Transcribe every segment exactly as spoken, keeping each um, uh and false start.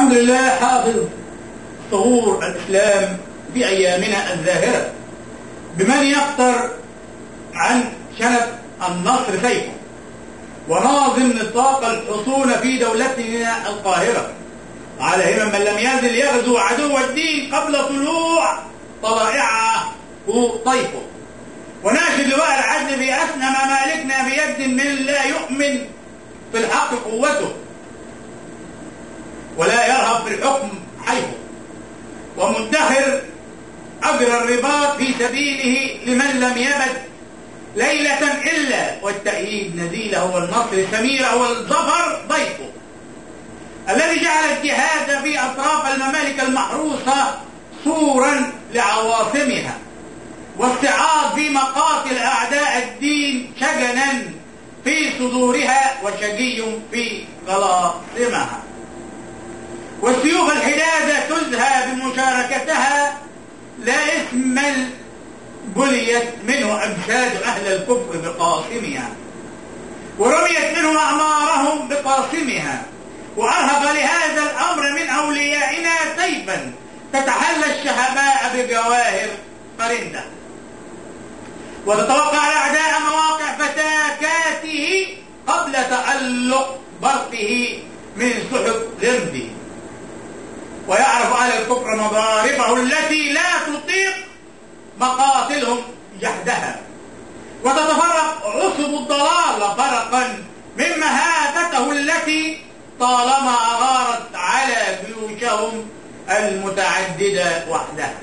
الحمد لله حافظ ظهور الإسلام في أيامنا الزاهرة بمن يقطر عن شنف النصر سيفه وناظم نطاق الحصون في دولتنا القاهرة على همم من لم يزل يغزو عدو الدين قبل طلوع طلائعه طيفه، وناشد لواء العدل في أسنى ممالكنا بيد من لا يؤمن في الحق قوته ولا يرهب في الحكم حيفه، ومدخر أجر الرباط في سبيله لمن لم يبد ليلة إلا والتأييد نزيله والنصر سميره والظفر ضيفه، الذي جعل الجهاد في أطراف الممالك المحروسة صورا لعواصمها واستعاض في مقاتل أعداء الدين شجنا في صدورها وشجي في غلاصمها، والسيوف الحدادة تزهى بمشاركتها لا اسم بليت منه أجساد أهل الكفر بقاسمها، ورميت منه أعمارهم بقاسمها، وأرهب لهذا الأمر من أوليائنا سيفا تتحلى الشهباء بجواهر قرندة، وتتوقع الأعداء مواقع فتاكاته قبل تألق برقه من سحب غمده، ويعرف أهل الكفر مضاربه التي لا تطيق مقاتلهم جهدها، وتتفرق عصب الضلال فرقا من مهابته التي طالما أغارت على جيوشهم المتعددة وحدها.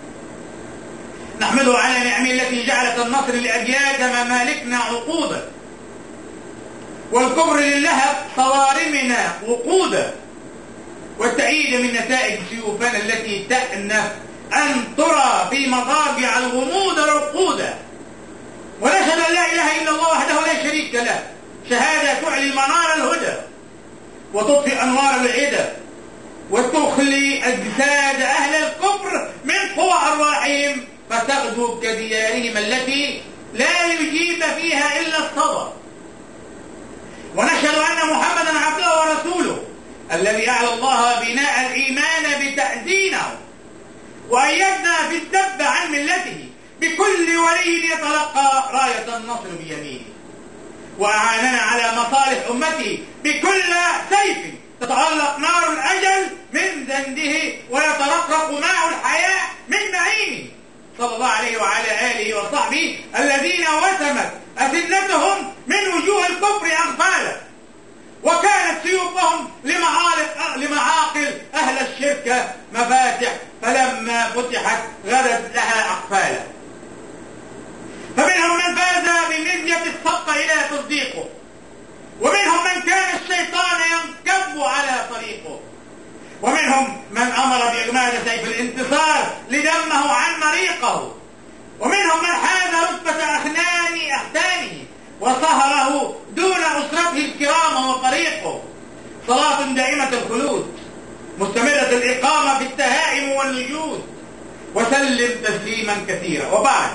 نحمده على نعمه التي جعلت النصر لأجياد ممالكنا عقودا، والكبر للهب صوارمنا وقودا، والتأييد من نتائج سيوفنا التي تأنف أن ترى في مضاجع الغموض رقودا، ونشهد أن لا إله إلا الله وحده لا شريك له شهادة تعلي منار الهدى وتطفئ أنوار العدى وتخلي أجساد أهل الكفر من قوى أرواحهم فتغدو كديارهم التي لا يجيب فيها إلا الصبر، ونشهد أن محمدا عبده ورسوله الذي أعلى الله بناء الإيمان بتأذينه وأيدنا في الذب عن ملته بكل ولي يتلقى راية النصر بيمينه، وأعاننا على مصالح أمته بكل سيف تتعلق نار الأجل من زنده ويترقرق ماء الحياة من معينه، صلى الله عليه وعلى آله وصحبه الذين وسمت أسنتهم من وجوه الكفر أغفالا، وكانت سيوفهم لمعالق لمعاقل أهل الشرك مفاتح فلما فتحت غدت لها أقفالا، فمنهم من فاز بمزية السبق إلى تصديقه، ومنهم من كان الشيطان ينكب على طريقه، ومنهم من أمر بإغماد سيف الانتصار لدمه عن مريقه، ومنهم من حاز رتبة أخنان أختانه وصهره دون أسرته الكرام وطريقه، صلاة دائمة الخلود مستمرة الإقامة في التهائم والوجود، وسلم تسليما كثيرا. وبعد،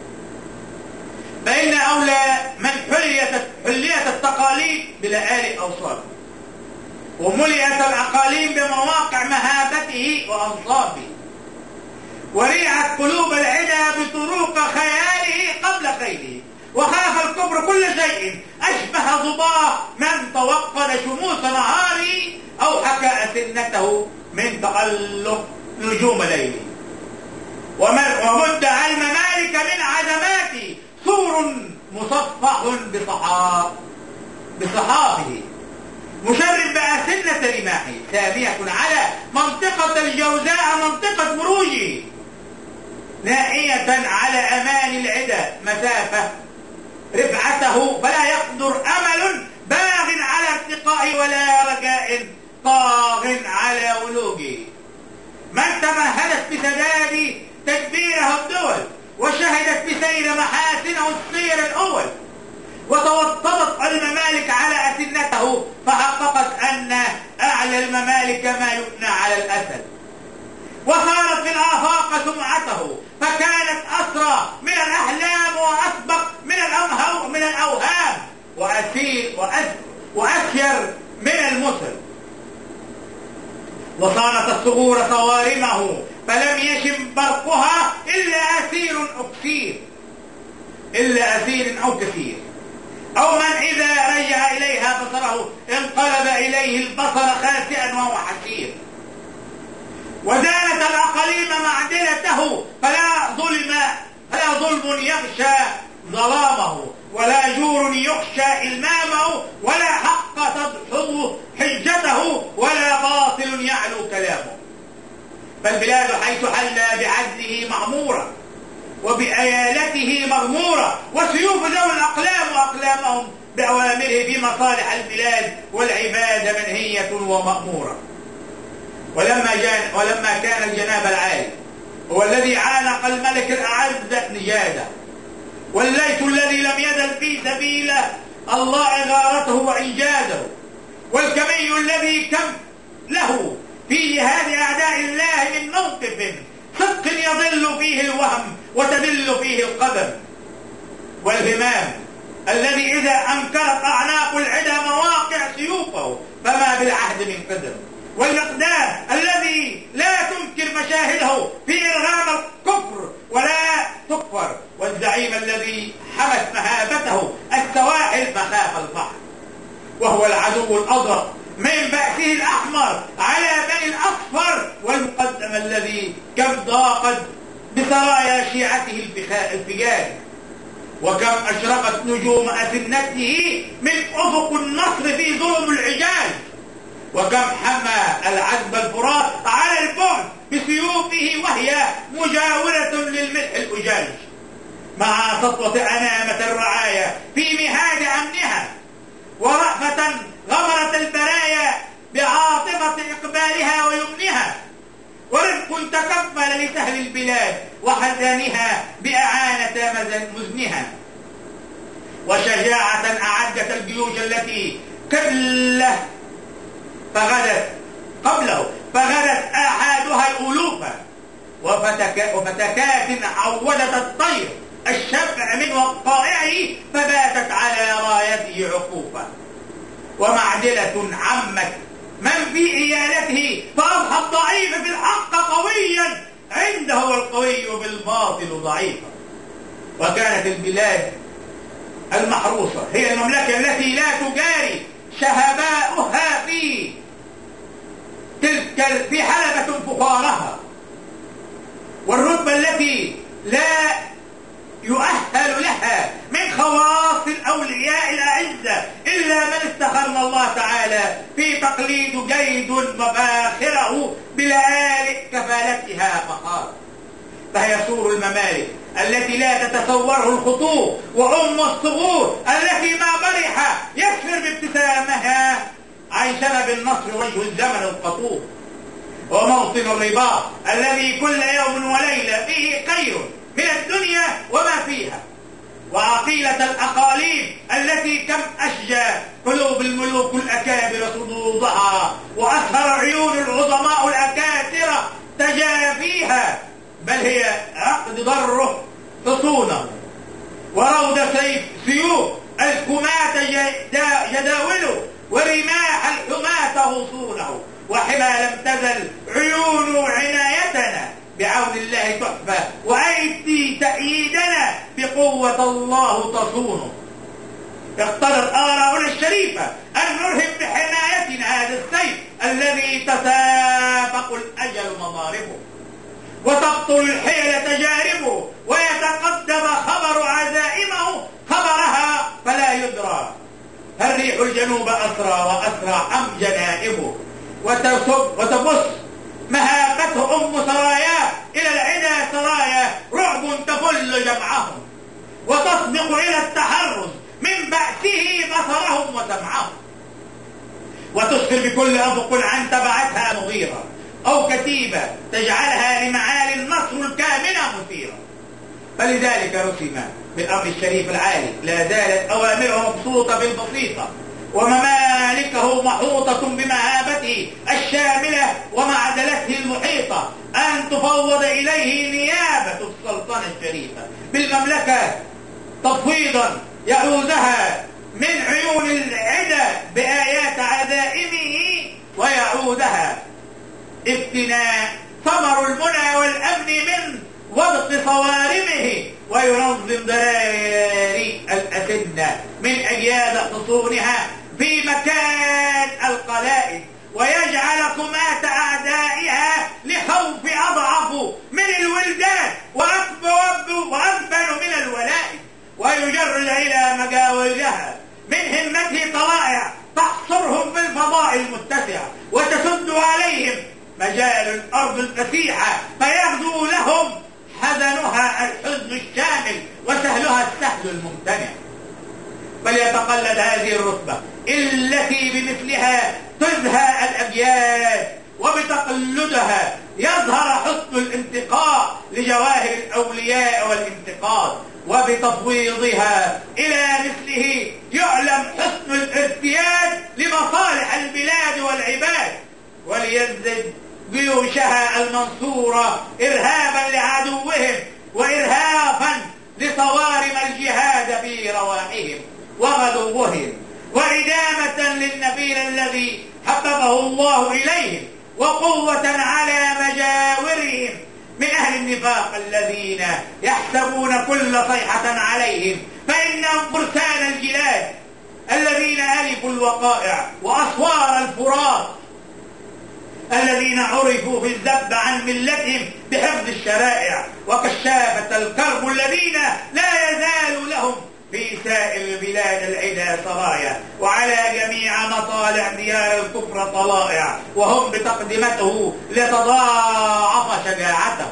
فإن أولى من حليت حليت التقاليد بلآلئ أوصافه وملئت الأقاليم بمواقع مهابته وأنصافه، وريعت قلوب العدا بطروق خياله قبل خيله، وخاف الكفر كل شيء أشبه ضباه من توقد شموس نهاره أو حكى أسنته من تألق نجوم ليله، ومدعى الممالك من عزماته سور مصفح بصحاف بصحافه مشرب بأسنة رماحه سامية على منطقة الجوزاء منطقة مروجه، نائية على أمان العدا مسافة رفعته فلا يقدر أمل باغ على ارتقائه ولا رجاء طاغ على ولوجه، من تمهدت بسداد تدبيره الدول وشهدت بسير محاسنه السير الأول، وتوطدت الممالك على أسنته فحققت أن أعلى الممالك ما يبنى على الأسد، وصارت في الآفاق سمعته فكانت أسرى من الأحلام وأسبق من الأمهو من الأوهام وأسير وأسير من المثل، وصانت الثغور صوارمه، فلم يشم برقها إلا أسير أكسير إلا أسير أو كثير، أو من إذا رجع إليها بصره انقلب إليه البصر خاسئا وهو حسير. وزانت الأقاليم معدلته، فلا ظلم فلا ظلم يغشى ظلامه، ولا جور يخشى إلمامه، ولا حق تدحض حجته، ولا باطل يعلو كلامه. فالبلاد حيث حل بعدله معمورة، وبأيالته مغمورة، وسيوف ذوي الأقلام وأقلامهم بأوامره في مصالح البلاد والعباد منهية ومأمورة. ولما, جان ولما كان الجناب العالي هو الذي عانق الملك الأعز نجاده، والليث الذي لم يزل في سبيله الله إغارته وإنجاده، والكمي الذي كم له في جهاد أعداء الله من موقف صدق يضل فيه الوهم وتدل فيه القدم، والهمام الذي إذا أنكرت أعناق العدا مواقع سيوفه فما بالعهد من قدم، والمقدام الذي لا تنكر مشاهده في إرغام الكفر ولا تكفر، والزعيم الذي حمت مهابته السواحل مخاف البحر، وهو العدو الأضرب من بأسه الأحمر على بني الأصفر، والمقدم الذي كم ضاقت بسرايا شيعته الفجاج، وكم أشرقت نجوم أسنته من أفق النصر في ظلم العجاج، وكم حمى العذب الفرات على البعد بسيوفه وهي مجاورة للملح الأجاج، مع سطوة أنامة الرعايا في مهاد أمنها، ورأفة غمرت البرايا بعاطفة إقبالها ويمنها، ورزق تكفل لسهل البلاد وحزانها بأعانة مزنها، وشجاعة أعدت الجيوش التي قبله فغدت قبله فغدت آحادها الألوف، وفتك وفتكات عودت الطير الشبع من وقائعه فباتت على رايته عقوفا، ومعدلة عمت من في عيالته فأضحى الضعيف في الحق قويا عنده والقوي بالباطل ضعيفا. وكانت البلاد المحروسة هي المملكة التي لا تجاري شهباؤها في تلك في حلبة فخارها، والرتبة التي لا يؤهل لها من خواص الأولياء الأعزة إلا من استخرنا الله تعالى في تقليد جيد مفاخره بلآلئ كفالتها فخار. فهي سور الممالك التي لا تتصوره الخطوط، وأم الصغور التي ما برح يكسر بابتسامها عيشنا بالنصر وجه الزمن القطوف، وموطن الرباط الذي كل يوم وليلة فيه خير من الدنيا وما فيها، وعقيلة الأقاليم التي كم أشجى قلوب الملوك الأكابر صدودها، وأسهر عيون العظماء الأكاثرة تجافيها، بل هي عقد ضره تصونه، وروض سيف سيوف الكماة جداوله، ورماح الحماة غصونه، وحما لم تزل عيون عنايتنا بعون الله تحفى، وأيدي تأييدنا بقوة الله تصونه. اقتضت آراؤنا الشريفة أن نرهب بحمايتنا هذا السيف الذي تسابق الأجل مضاربه، وتبطل الحيل تجاربه، ويتقدم خبر عزائمه خبرها فلا يدرى، الريح الجنوب أسرى وأسرع أم جنائبه، وتبص مهابته أم سراياه إلى العدا سرايا، رعب تفل جمعهم، وتصدق إلى التحرز من بأسه بصرهم وسمعهم، وتسفر بكل أفق عن تبعتها مغيرة أو كتيبة تجعلها لمعالي النصر الكامنة مثيرة. فلذلك رسم بالأمر الشريف العالي لا زالت أوامره مبسوطة بالبسيطة، وممالكه محوطة بمهابته الشاملة ومعدلته المحيطة، أن تفوض إليه نيابة السلطنة الشريفة بالمملكة تفويضا يعوزها من عيون العدا بآيات عزائمه، ويعودها افتناء ثمر المنى والأمن من وضق صوارمه، وينظم ضراري الأسنة من أجياد حصونها في مكان القلائد، ويجعل كمات أعدائها لخوف أضعف من الولدان وأكبر من الولائد، ويجرد إلى مجاورها من همته طلائع تحصرهم في الفضاء المتسع وتسد عليهم مجال الأرض الفسيحة، فيغدو لهم حزنها الحزن الشامل وسهلها السهل الممتنع. فليتقلد هذه الرتبة التي بمثلها تزهى الأبيات، وبتقلدها يظهر حسن الانتقاء لجواهر الأولياء والانتقاد، وبتفويضها إلى مثله يعلم حسن الارتياد لمصالح البلاد والعباد، وليزدد جيوشها المنصورة إرهابا لعدوهم وإرهافا لصوارم الجهاد في رواحهم وغدوهم، وإدامة للنبيل الذي حببه الله إليهم، وقوة على مجاورهم من أهل النفاق الذين يحسبون كل صيحة عليهم فإنهم فرسان الجلاد الذين ألفوا الوقائع وأسوار الفرات، الذين عرفوا في الذب عن ملتهم بحفظ الشرائع، وكشافة الكرب الذين لا يزال لهم في سائر بلاد العدا سرايا، وعلى جميع مطالع ديار الكفر طلائع، وهم بتقدمته لتضاعف شجاعته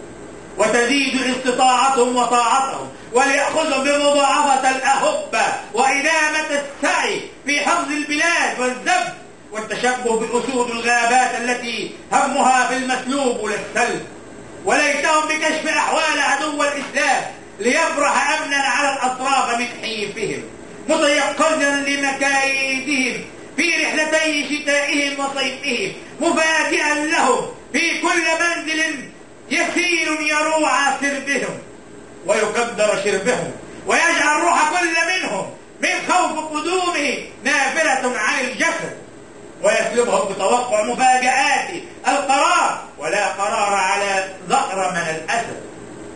وتزيد استطاعتهم وطاعتهم، وليأخذهم بمضاعفة الأهبة وإدامة السعي في حفظ البلاد والذب والتشبه بأسود الغابات التي همها في المسلوب للسلب، وليتهم بكشف أحوال عدو الإسلام ليبرح أمنا على الأطراف من حيفهم، متيقظا لمكايدهم في رحلتي شتائهم وصيفهم، مفاجئا لهم في كل منزل يسير يروع سربهم ويقدر شربهم، ويجعل روح كل منهم من خوف قدومه نافلة عن الجسد، ويسلبهم بتوقع مفاجآت القرار، ولا قرار على ظهر من الأسد.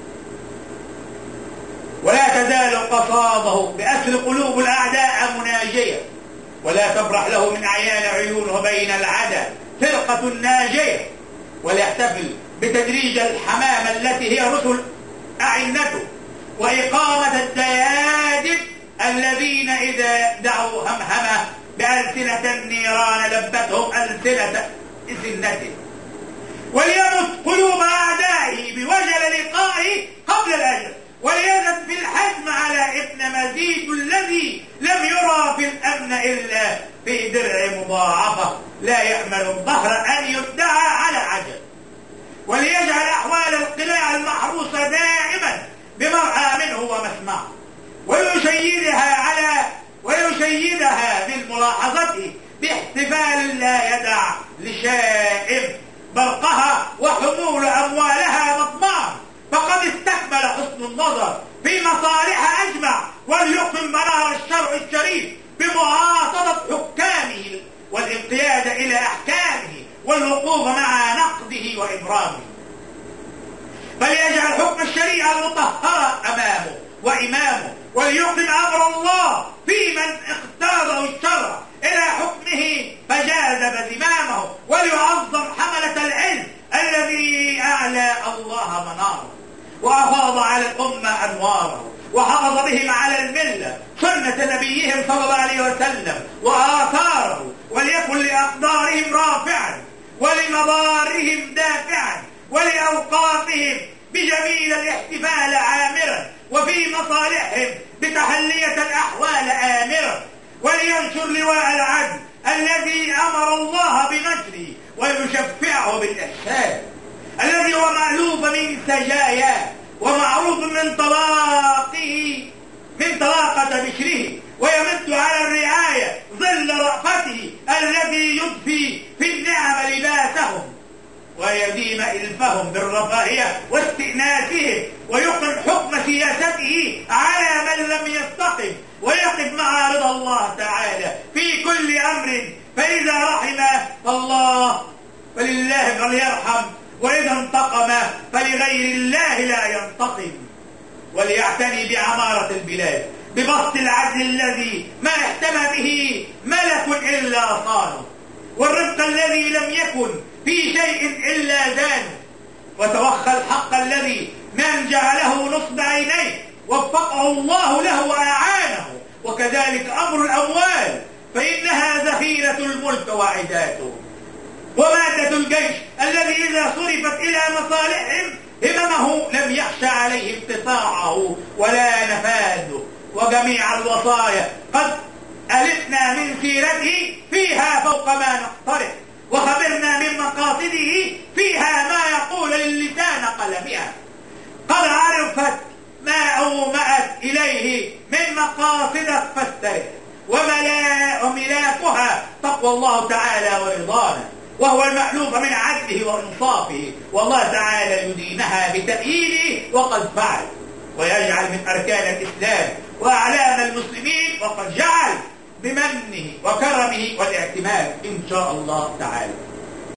ولا تزال قصاده بأسر قلوب الأعداء مناجية، ولا تبرح له من أعيان عيونه بين العدا فرقة ناجية، وليحتفل بتدريج الحمامة التي هي رسل أعنته، وإقامة الديادب الذين إذا دعوا همهمة بألسنة النيران لبتهم ألسنة سنته، وليمت قلوب أعدائه بوجل لقائه قبل الأجل، وليزد في الحزم على ابن مزيد الذي لم يرى في الأمن إلا في درع مضاعفة لا يأمل الظهر أن يدعى على عجل، وليجعل أحوال القلاع المحروسة دائما بمرعى منه ومسمعه، ويشيدها على ويشيدها بالملاحظة باحتفال لا يدع لشائب برقها وحمول أموالها مطمعا، فقد استكمل حسن النظر في مصالح أجمع، وليقم منار الشرع الشريف بمعاصرة حكامه والانقياد إلى أحكامه والوقوف مع نقده وإبرامه، فليجعل حكم الشريعة المطهرة أمامه وإمامه، وليقم أمر الله في من اختاره الشرع إلى حكمه فجاذب زمامه، وليعظم حملة العلم الذي أعلى الله مناره وأفاض على الأمة أنواره، وحافظ بهم على الملة سنة نبيهم صلى الله عليه وسلم وآثاره، وليكن لأقدارهم رافعا ولمضارهم دافعا ولأوقافهم بجميل الاحتفال عامرا، وفي مصالحهم بتحلية الأحوال آمرا، ولينشر لواء العدل الذي أمر الله بنشره ويشفعه بالإحسان، الذي هو مألوف من سجاياه ومعروف من طلاقه من طلاقة بشره، ويمد على الرعاية ظل رأفته الذي يضفي في النعم لباسهم، ويديم إلفهم بالرفاهية واستئناسهم، ويقم حكم سياسته على من لم يستقم، ويقف مع رضا الله تعالى في كل أمر، فإذا رحم الله فلله فليرحم، وإذا انتقم فلغير الله لا ينتقم. وليعتني بعمارة البلاد، ببسط العدل الذي ما احتمى به ملك إلا صانه، والرزق الذي لم يكن في شيء إلا دانه، وتوخى الحق الذي من جعله نصب عينيه وفقه الله له وأعانه. وكذلك أمر الأموال، فإنها ذخيرة الملك وعداته، ومادة الجيش الذي إذا صرفت إلى مصالحهم هممه لم يخشى عليه انقطاعه ولا نفاذه. وجميع الوصايا قد ألفنا من سيرته فيها فوق ما نقترح، وخبرنا من مقاصده فيها ما يقول للسان قلمها. قد عرفت ما أومأت إليه من مقاصدك فاسترح، وملاكها تقوى الله تعالى ورضانا، وهو المألوف من عدله وإنصافه، والله تعالى يدينها بتأييده وقد فعل، ويجعل من أركان الإسلام وأعلام المسلمين، وقد جعل بمنه وكرمه والاعتماد إن شاء الله تعالى.